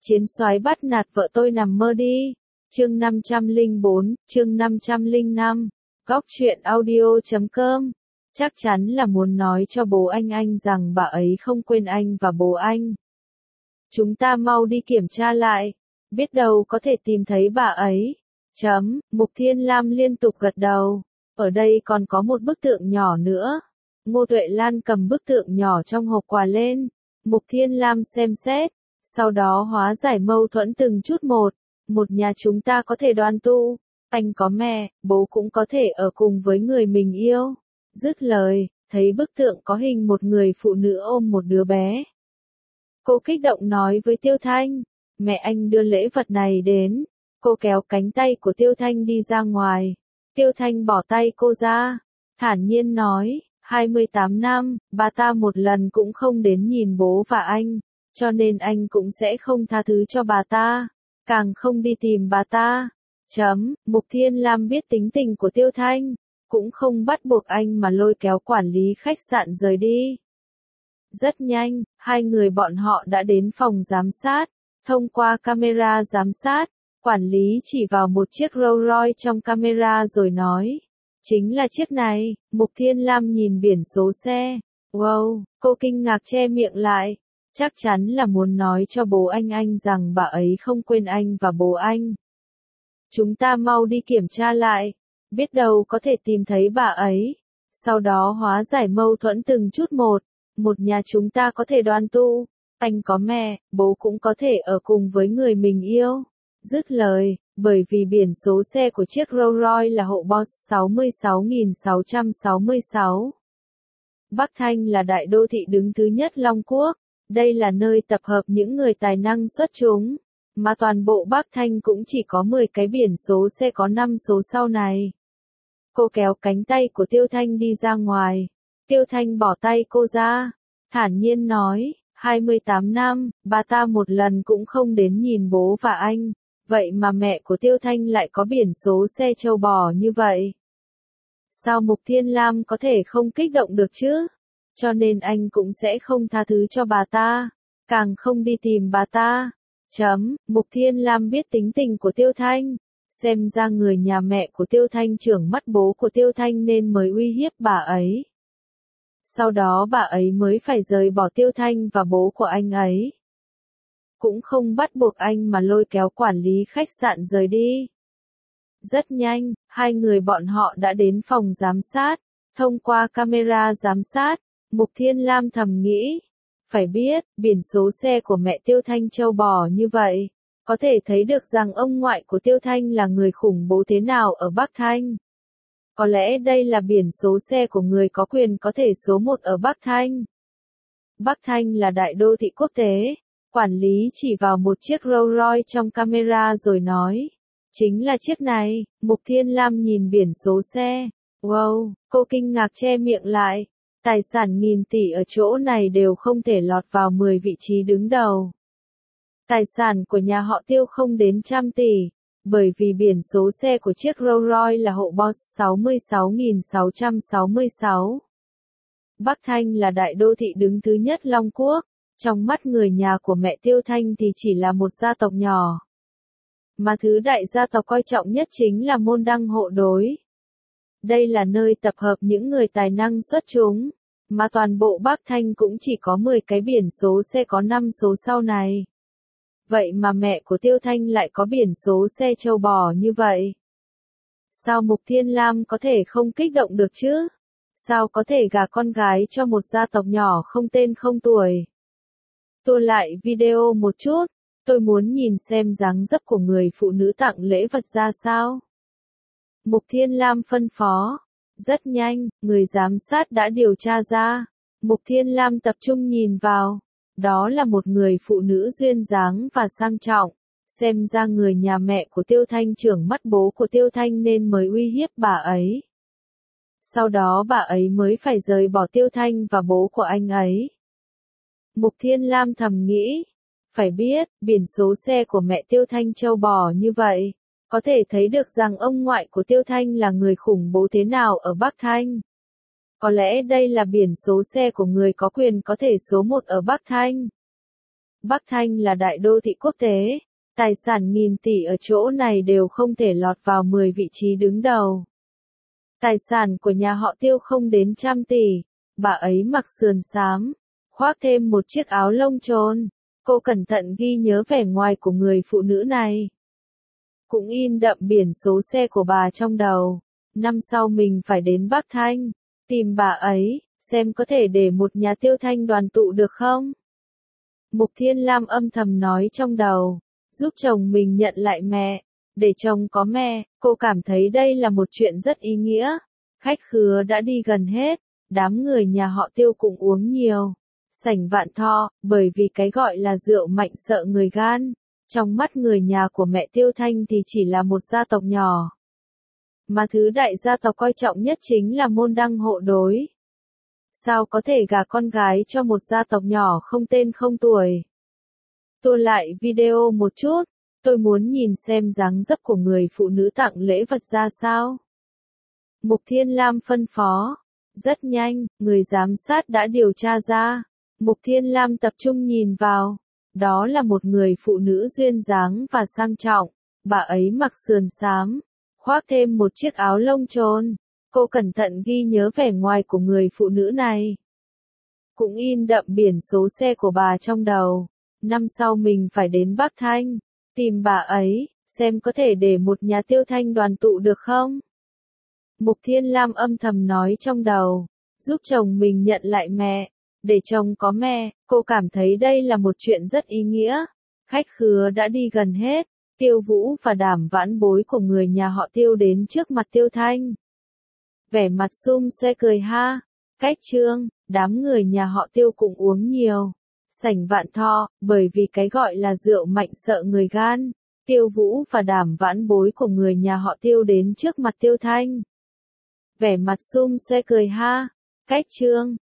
Chiến soái bắt nạt vợ tôi nằm mơ đi. Chương 504, chương 505. Góc truyện audio.com. Chắc chắn là muốn nói cho bố anh rằng bà ấy không quên anh và bố anh. Chúng ta mau đi kiểm tra lại, biết đâu có thể tìm thấy bà ấy. Mục Thiên Lam liên tục gật đầu. Ở đây còn có một bức tượng nhỏ nữa. Ngô Tuệ Lan cầm bức tượng nhỏ trong hộp quà lên. Mục Thiên Lam xem xét, sau đó hóa giải mâu thuẫn từng chút một. Một nhà chúng ta có thể đoàn tụ, anh có mẹ, bố cũng có thể ở cùng với người mình yêu. Dứt lời, thấy bức tượng có hình một người phụ nữ ôm một đứa bé. Cô kích động nói với Tiêu Thanh, mẹ anh đưa lễ vật này đến. Cô kéo cánh tay của Tiêu Thanh đi ra ngoài. Tiêu Thanh bỏ tay cô ra, thản nhiên nói, 28 năm, bà ta một lần cũng không đến nhìn bố và anh, cho nên anh cũng sẽ không tha thứ cho bà ta, càng không đi tìm bà ta. Mục Thiên Lam biết tính tình của Tiêu Thanh, cũng không bắt buộc anh mà lôi kéo quản lý khách sạn rời đi. Rất nhanh, hai người bọn họ đã đến phòng giám sát. Thông qua camera giám sát, quản lý chỉ vào một chiếc Rolls Royce trong camera rồi nói, chính là chiếc này. Mục Thiên Lam nhìn biển số xe. Wow, cô kinh ngạc che miệng lại. Chắc chắn là muốn nói cho bố anh rằng bà ấy không quên anh và bố anh. Chúng ta mau đi kiểm tra lại, biết đâu có thể tìm thấy bà ấy. Sau đó hóa giải mâu thuẫn từng chút một. Một nhà chúng ta có thể đoàn tụ, anh có mẹ, bố cũng có thể ở cùng với người mình yêu. Dứt lời, bởi vì biển số xe của chiếc Rolls Royce là hộ Boss 66666. Bắc Thanh là đại đô thị đứng thứ nhất Long Quốc. Đây là nơi tập hợp những người tài năng xuất chúng, mà toàn bộ Bắc Thanh cũng chỉ có 10 cái biển số xe có 5 số sau này. Cô kéo cánh tay của Tiêu Thanh đi ra ngoài. Tiêu Thanh bỏ tay cô ra, thản nhiên nói, 28 năm, bà ta một lần cũng không đến nhìn bố và anh, vậy mà mẹ của Tiêu Thanh lại có biển số xe trâu bò như vậy. Sao Mục Thiên Lam có thể không kích động được chứ? Cho nên anh cũng sẽ không tha thứ cho bà ta, càng không đi tìm bà ta. Mục Thiên Lam biết tính tình của Tiêu Thanh, xem ra người nhà mẹ của Tiêu Thanh chưởng mắt bố của Tiêu Thanh nên mới uy hiếp bà ấy. Sau đó bà ấy mới phải rời bỏ Tiêu Thanh và bố của anh ấy. Cũng không bắt buộc anh mà lôi kéo quản lý khách sạn rời đi. Rất nhanh, hai người bọn họ đã đến phòng giám sát. Thông qua camera giám sát, Mục Thiên Lam thầm nghĩ, phải biết, biển số xe của mẹ Tiêu Thanh trâu bò như vậy, có thể thấy được rằng ông ngoại của Tiêu Thanh là người khủng bố thế nào ở Bắc Thanh. Có lẽ đây là biển số xe của người có quyền có thể số 1 ở Bắc Thanh. Bắc Thanh là đại đô thị quốc tế. Quản lý chỉ vào một chiếc Rolls Royce trong camera rồi nói, chính là chiếc này. Mục Thiên Lam nhìn biển số xe. Wow, cô kinh ngạc che miệng lại. Tài sản nghìn tỷ ở chỗ này đều không thể lọt vào 10 vị trí đứng đầu. Tài sản của nhà họ Tiêu không đến 100 tỷ. Bởi vì biển số xe của chiếc Rolls Royce là hộ Boss 66666. Bắc Thanh là đại đô thị đứng thứ nhất Long Quốc. Trong mắt người nhà của mẹ Tiêu Thanh thì chỉ là một gia tộc nhỏ. Mà thứ đại gia tộc coi trọng nhất chính là môn đăng hộ đối. Đây là nơi tập hợp những người tài năng xuất chúng, mà toàn bộ Bắc Thanh cũng chỉ có 10 cái biển số xe có 5 số sau này. Vậy mà mẹ của Tiêu Thanh lại có biển số xe trâu bò như vậy. Sao Mục Thiên Lam có thể không kích động được chứ? Sao có thể gả con gái cho một gia tộc nhỏ không tên không tuổi? Tua lại video một chút, tôi muốn nhìn xem dáng dấp của người phụ nữ tặng lễ vật ra sao. Mục Thiên Lam phân phó. Rất nhanh, người giám sát đã điều tra ra. Mục Thiên Lam tập trung nhìn vào. Đó là một người phụ nữ duyên dáng và sang trọng. Xem ra người nhà mẹ của Tiêu Thanh chưởng mắt bố của Tiêu Thanh nên mới uy hiếp bà ấy. Sau đó bà ấy mới phải rời bỏ Tiêu Thanh và bố của anh ấy. Mục Thiên Lam thầm nghĩ, phải biết, biển số xe của mẹ Tiêu Thanh trâu bò như vậy, có thể thấy được rằng ông ngoại của Tiêu Thanh là người khủng bố thế nào ở Bắc Thanh. Có lẽ đây là biển số xe của người có quyền có thể số 1 ở Bắc Thanh. Bắc Thanh là đại đô thị quốc tế, tài sản nghìn tỷ ở chỗ này đều không thể lọt vào 10 vị trí đứng đầu. Tài sản của nhà họ Tiêu không đến trăm tỷ, bà ấy mặc sườn xám, khoác thêm một chiếc áo lông trồn. Cô cẩn thận ghi nhớ vẻ ngoài của người phụ nữ này. Cũng in đậm biển số xe của bà trong đầu. Năm sau mình phải đến Bắc Thanh, tìm bà ấy, xem có thể để một nhà Tiêu Thanh đoàn tụ được không? Mục Thiên Lam âm thầm nói trong đầu, giúp chồng mình nhận lại mẹ, để chồng có mẹ, cô cảm thấy đây là một chuyện rất ý nghĩa. Khách khứa đã đi gần hết, đám người nhà họ Tiêu cũng uống nhiều. Sảnh vạn thọ, bởi vì cái gọi là rượu mạnh sợ người gan. Trong mắt người nhà của mẹ Tiêu Thanh thì chỉ là một gia tộc nhỏ. Mà thứ đại gia tộc coi trọng nhất chính là môn đăng hộ đối. Sao có thể gả con gái cho một gia tộc nhỏ không tên không tuổi? Tua lại video một chút, tôi muốn nhìn xem dáng dấp của người phụ nữ tặng lễ vật ra sao. Mục Thiên Lam phân phó. Rất nhanh, người giám sát đã điều tra ra. Mục Thiên Lam tập trung nhìn vào. Đó là một người phụ nữ duyên dáng và sang trọng. Bà ấy mặc sườn xám, khoác thêm một chiếc áo lông trồn. Cô cẩn thận ghi nhớ vẻ ngoài của người phụ nữ này. Cũng in đậm biển số xe của bà trong đầu. Năm sau mình phải đến Bắc Thanh, tìm bà ấy, xem có thể để một nhà Tiêu Thanh đoàn tụ được không? Mục Thiên Lam âm thầm nói trong đầu, giúp chồng mình nhận lại mẹ, để chồng có mẹ, cô cảm thấy đây là một chuyện rất ý nghĩa. Khách khứa đã đi gần hết, Tiêu Vũ và Đàm Vãn Bối của người nhà họ Tiêu đến trước mặt Tiêu Thanh. Vẻ mặt sum xuê cười ha, cách trương, đám người nhà họ Tiêu cũng uống nhiều. Sảnh vạn thọ, bởi vì cái gọi là rượu mạnh sợ người gan. Tiêu Vũ và Đàm Vãn Bối của người nhà họ Tiêu đến trước mặt Tiêu Thanh. Vẻ mặt sum xuê cười ha, cách trương,